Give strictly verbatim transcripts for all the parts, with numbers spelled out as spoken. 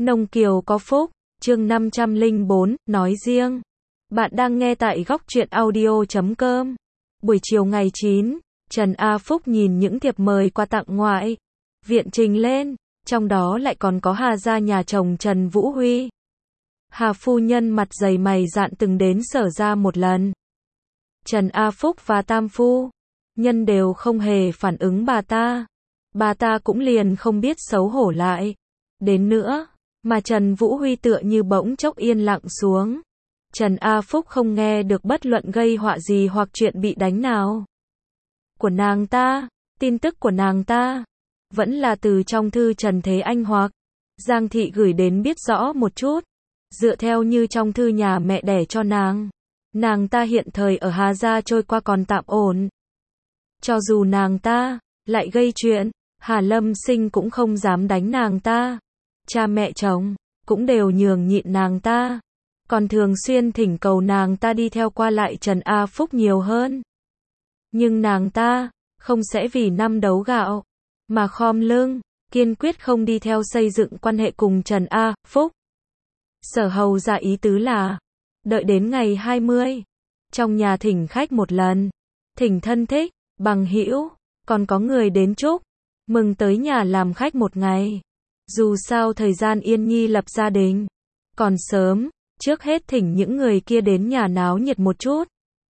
Nông Kiều có phúc, chương năm trăm lẻ bốn, nói riêng. Bạn đang nghe tại góc truyện audio chấm com. Buổi chiều ngày chín, Trần A Phúc nhìn những thiệp mời qua tặng ngoại viện trình lên, trong đó lại còn có Hà gia nhà chồng Trần Vũ Huy. Hà phu nhân mặt dày mày dạn từng đến Sở gia một lần. Trần A Phúc và Tam phu nhân đều không hề phản ứng bà ta. Bà ta cũng liền không biết xấu hổ lại. Đến nữa, mà Trần Vũ Huy tựa như bỗng chốc yên lặng xuống. Trần A Phúc không nghe được bất luận gây họa gì hoặc chuyện bị đánh nào của nàng ta. Tin tức của nàng ta vẫn là từ trong thư Trần Thế Anh hoặc Giang Thị gửi đến biết rõ một chút. Dựa theo như trong thư nhà mẹ đẻ cho nàng, nàng ta hiện thời ở Hà gia trôi qua còn tạm ổn. Cho dù nàng ta lại gây chuyện, Hà Lâm Sinh cũng không dám đánh nàng ta. Cha mẹ chồng cũng đều nhường nhịn nàng ta, còn thường xuyên thỉnh cầu nàng ta đi theo qua lại Trần A Phúc nhiều hơn. Nhưng nàng ta không sẽ vì năm đấu gạo mà khom lưng, kiên quyết không đi theo xây dựng quan hệ cùng Trần A Phúc. Sở hầu ra ý tứ là đợi đến ngày hai mươi, trong nhà thỉnh khách một lần, thỉnh thân thích, bằng hữu, còn có người đến chúc mừng tới nhà làm khách một ngày. Dù sao thời gian Yên Nhi lập gia đình còn sớm, trước hết thỉnh những người kia đến nhà náo nhiệt một chút.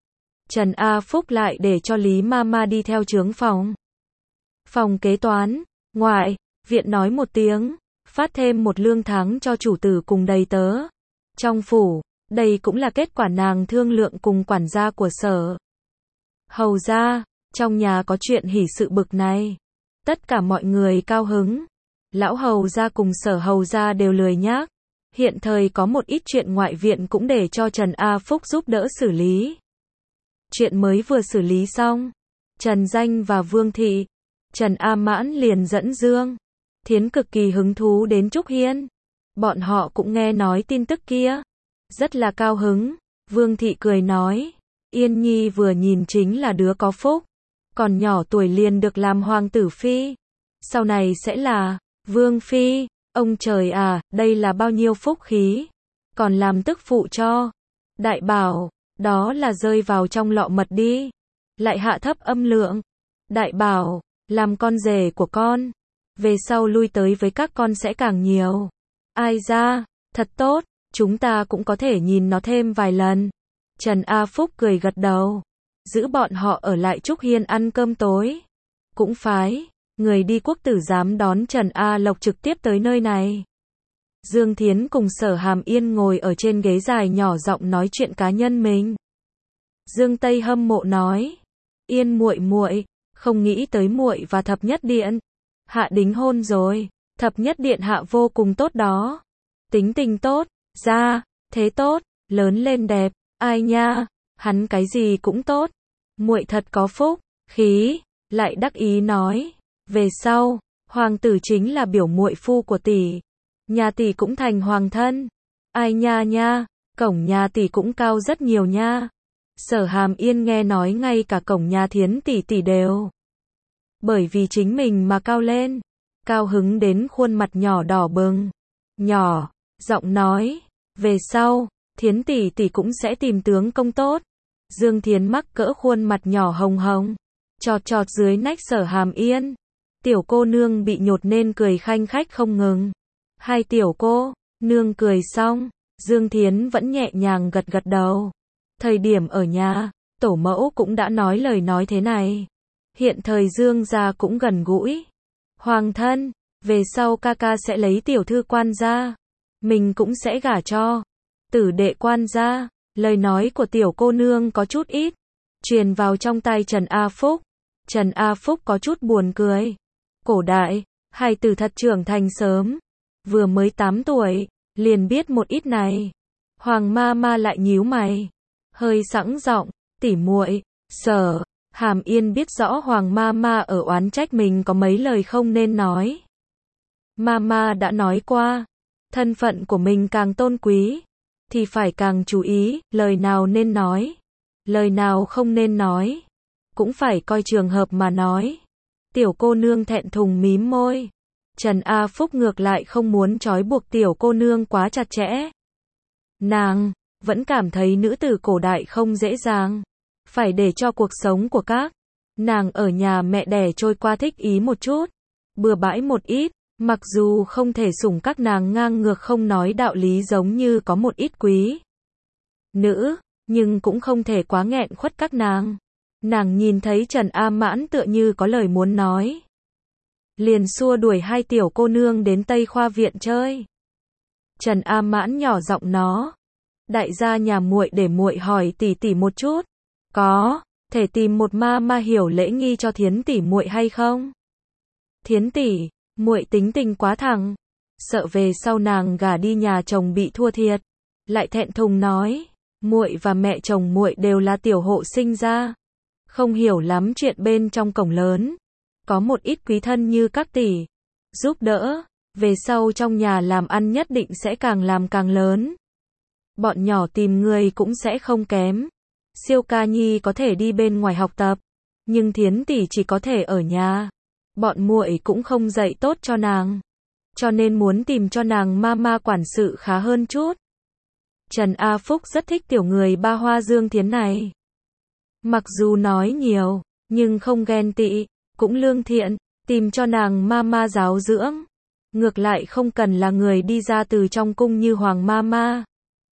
Trần A Phúc lại để cho Lý Mama đi theo chướng phòng. Phòng kế toán, ngoại viện nói một tiếng, phát thêm một lương tháng cho chủ tử cùng đầy tớ trong phủ. Đây cũng là kết quả nàng thương lượng cùng quản gia của Sở hầu gia. Trong nhà có chuyện hỷ sự bực này, tất cả mọi người cao hứng. Lão hầu gia cùng Sở hầu gia đều lười nhác. Hiện thời có một ít chuyện ngoại viện cũng để cho Trần A Phúc giúp đỡ xử lý. Chuyện mới vừa xử lý xong, Trần Danh và Vương Thị, Trần A Mãn liền dẫn Dương Thiến cực kỳ hứng thú đến Trúc Hiên. Bọn họ cũng nghe nói tin tức kia, rất là cao hứng. Vương Thị cười nói, Yên Nhi vừa nhìn chính là đứa có phúc, còn nhỏ tuổi liền được làm hoàng tử phi, sau này sẽ là vương phi. Ông trời à, đây là bao nhiêu phúc khí, còn làm tức phụ cho. Đại bảo, đó là rơi vào trong lọ mật đi. Lại hạ thấp âm lượng. Đại bảo, làm con rể của con, về sau lui tới với các con sẽ càng nhiều. Ai ra, thật tốt, chúng ta cũng có thể nhìn nó thêm vài lần. Trần A Phúc cười gật đầu, giữ bọn họ ở lại Trúc Hiên ăn cơm tối. Cũng phái người đi quốc tử giám đón Trần A Lộc trực tiếp tới nơi này. Dương Thiến cùng Sở Hàm Yên ngồi ở trên ghế dài nhỏ giọng nói chuyện cá nhân mình. Dương Tây hâm mộ nói, Yên muội muội, không nghĩ tới muội và Thập Nhất Điện hạ đính hôn rồi. Thập Nhất Điện hạ vô cùng tốt đó, tính tình tốt, ra thế tốt, lớn lên đẹp. Ai nha, hắn cái gì cũng tốt. Muội thật có phúc khí. Lại đắc ý nói, về sau hoàng tử chính là biểu muội phu của tỷ, nhà tỷ cũng thành hoàng thân. Ai nha nha, cổng nhà tỷ cũng cao rất nhiều nha. Sở Hàm Yên nghe nói ngay cả cổng nhà Thiến tỷ tỷ đều bởi vì chính mình mà cao lên, cao hứng đến khuôn mặt nhỏ đỏ bừng, nhỏ giọng nói, về sau Thiến tỷ tỷ cũng sẽ tìm tướng công tốt. Dương Thiến mắc cỡ khuôn mặt nhỏ hồng hồng, chọt chọt dưới nách Sở Hàm Yên. Tiểu cô nương bị nhột nên cười khanh khách không ngừng. Hai tiểu cô nương cười xong, Dương Thiến vẫn nhẹ nhàng gật gật đầu. Thời điểm ở nhà, tổ mẫu cũng đã nói lời nói thế này. Hiện thời Dương gia cũng gần gũi. Hoàng thân, về sau ca ca sẽ lấy tiểu thư quan gia, mình cũng sẽ gả cho tử đệ quan gia. Lời nói của tiểu cô nương có chút ít truyền vào trong tai Trần A Phúc. Trần A Phúc có chút buồn cười. Cổ đại, hài tử thật trưởng thành sớm, vừa mới tám tuổi, liền biết một ít này. Hoàng ma ma lại nhíu mày, hơi sẵn giọng, tỉ muội. Sở Hàm Yên biết rõ Hoàng ma ma ở oán trách mình có mấy lời không nên nói. Mama đã nói qua, thân phận của mình càng tôn quý, thì phải càng chú ý, lời nào nên nói, lời nào không nên nói, cũng phải coi trường hợp mà nói. Tiểu cô nương thẹn thùng mím môi, Trần A Phúc ngược lại không muốn trói buộc tiểu cô nương quá chặt chẽ. Nàng vẫn cảm thấy nữ tử cổ đại không dễ dàng, phải để cho cuộc sống của các nàng ở nhà mẹ đẻ trôi qua thích ý một chút, bừa bãi một ít, mặc dù không thể sủng các nàng ngang ngược không nói đạo lý giống như có một ít quý nữ, nhưng cũng không thể quá nghẹn khuất các nàng. Nàng nhìn thấy Trần A Mãn tựa như có lời muốn nói, liền xua đuổi hai tiểu cô nương đến Tây Khoa viện chơi. Trần A Mãn nhỏ giọng nó, đại gia nhà muội để muội hỏi tỷ tỷ một chút, có thể tìm một ma ma hiểu lễ nghi cho Thiến tỷ muội hay không? Thiến tỷ, muội tính tình quá thẳng, sợ về sau nàng gả đi nhà chồng bị thua thiệt, lại thẹn thùng nói, muội và mẹ chồng muội đều là tiểu hộ sinh ra, không hiểu lắm chuyện bên trong cổng lớn, có một ít quý thân như các tỷ giúp đỡ, về sau trong nhà làm ăn nhất định sẽ càng làm càng lớn. Bọn nhỏ tìm người cũng sẽ không kém. Siêu ca nhi có thể đi bên ngoài học tập, nhưng Thiến tỷ chỉ có thể ở nhà. Bọn muội cũng không dạy tốt cho nàng, cho nên muốn tìm cho nàng mama quản sự khá hơn chút. Trần A Phúc rất thích tiểu người ba hoa Dương Thiến này. Mặc dù nói nhiều, nhưng không ghen tị, cũng lương thiện, tìm cho nàng mama giáo dưỡng. Ngược lại không cần là người đi ra từ trong cung như Hoàng Mama.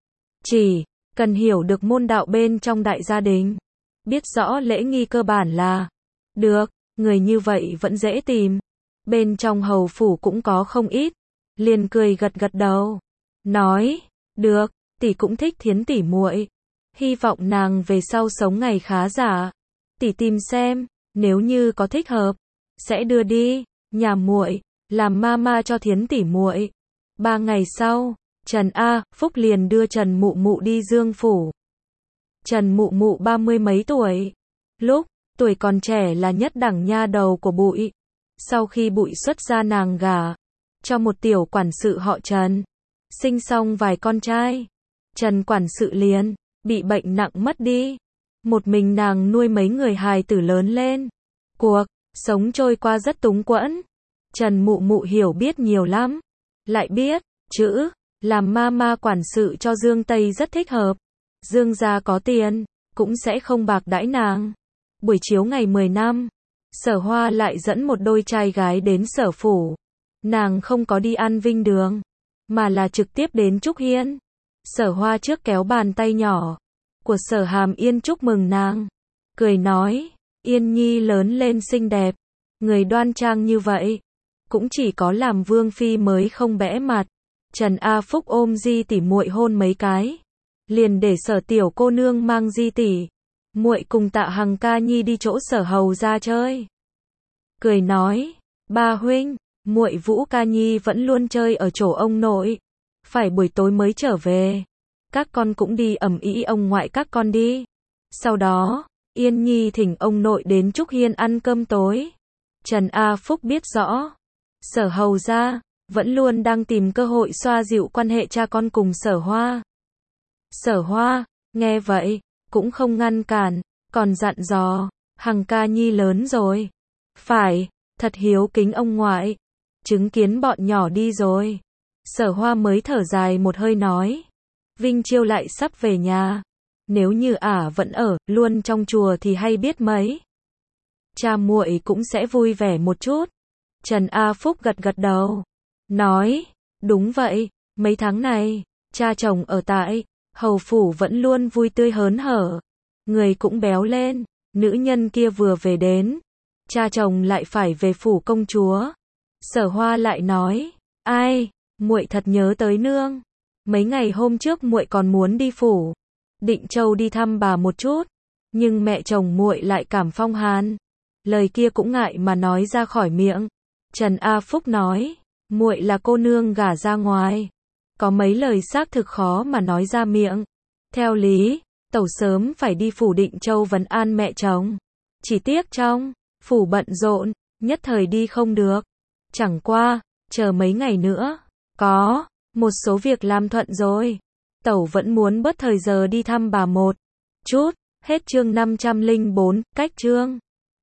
Chỉ cần hiểu được môn đạo bên trong đại gia đình, biết rõ lễ nghi cơ bản là được, người như vậy vẫn dễ tìm. Bên trong hầu phủ cũng có không ít, liền cười gật gật đầu, nói, được, tỷ cũng thích Thiến tỷ muội, hy vọng nàng về sau sống ngày khá giả. Tỷ tìm xem, nếu như có thích hợp, sẽ đưa đi nhà muội làm mama cho Thiến tỷ muội. Ba ngày sau, Trần A Phúc liền đưa Trần Mụ Mụ đi Dương phủ. Trần Mụ Mụ ba mươi mấy tuổi, lúc tuổi còn trẻ là nhất đẳng nha đầu của Bụi. Sau khi Bụi xuất gia nàng gả cho một tiểu quản sự họ Trần, sinh xong vài con trai, Trần quản sự liền bị bệnh nặng mất đi. Một mình nàng nuôi mấy người hài tử lớn lên, cuộc sống trôi qua rất túng quẫn. Trần Mụ Mụ hiểu biết nhiều lắm, lại biết chữ làm mama quản sự cho Dương Tây rất thích hợp. Dương gia có tiền, cũng sẽ không bạc đãi nàng. Buổi chiếu ngày mười năm, Sở Hoa lại dẫn một đôi trai gái đến Sở phủ. Nàng không có đi ăn vinh đường, mà là trực tiếp đến Trúc Hiên. Sở Hoa trước kéo bàn tay nhỏ của Sở Hàm Yên chúc mừng nàng, cười nói, Yên Nhi lớn lên xinh đẹp, người đoan trang như vậy, cũng chỉ có làm vương phi mới không bẽ mặt. Trần A Phúc ôm Di tỷ muội hôn mấy cái, liền để Sở tiểu cô nương mang Di tỷ muội cùng Tạ Hằng ca nhi đi chỗ Sở hầu ra chơi. Cười nói, ba huynh, muội Vũ ca nhi vẫn luôn chơi ở chỗ ông nội, phải buổi tối mới trở về. Các con cũng đi ẩm ý ông ngoại các con đi. Sau đó, Yên Nhi thỉnh ông nội đến Trúc Hiên ăn cơm tối. Trần A Phúc biết rõ, Sở hầu ra vẫn luôn đang tìm cơ hội xoa dịu quan hệ cha con cùng Sở Hoa. Sở Hoa nghe vậy cũng không ngăn cản, còn dặn dò, Hằng ca nhi lớn rồi, phải thật hiếu kính ông ngoại, chứng kiến bọn nhỏ đi rồi. Sở Hoa mới thở dài một hơi nói, Vinh Chiêu lại sắp về nhà, nếu như ả vẫn ở luôn trong chùa thì hay biết mấy. Cha muội cũng sẽ vui vẻ một chút. Trần A Phúc gật gật đầu, nói, đúng vậy, mấy tháng này, cha chồng ở tại hầu phủ vẫn luôn vui tươi hớn hở, người cũng béo lên. Nữ nhân kia vừa về đến, cha chồng lại phải về phủ công chúa. Sở Hoa lại nói, ai, muội thật nhớ tới nương. Mấy ngày hôm trước muội còn muốn đi phủ Định Châu đi thăm bà một chút, nhưng mẹ chồng muội lại cảm phong hàn, lời kia cũng ngại mà nói ra khỏi miệng. Trần A Phúc nói, muội là cô nương gả ra ngoài, có mấy lời xác thực khó mà nói ra miệng. Theo lý, tẩu sớm phải đi phủ Định Châu vấn an mẹ chồng, chỉ tiếc trong phủ bận rộn, nhất thời đi không được. Chẳng qua, chờ mấy ngày nữa, có một số việc làm thuận rồi, tẩu vẫn muốn bớt thời giờ đi thăm bà một chút. Hết chương năm trăm lẻ bốn, cách chương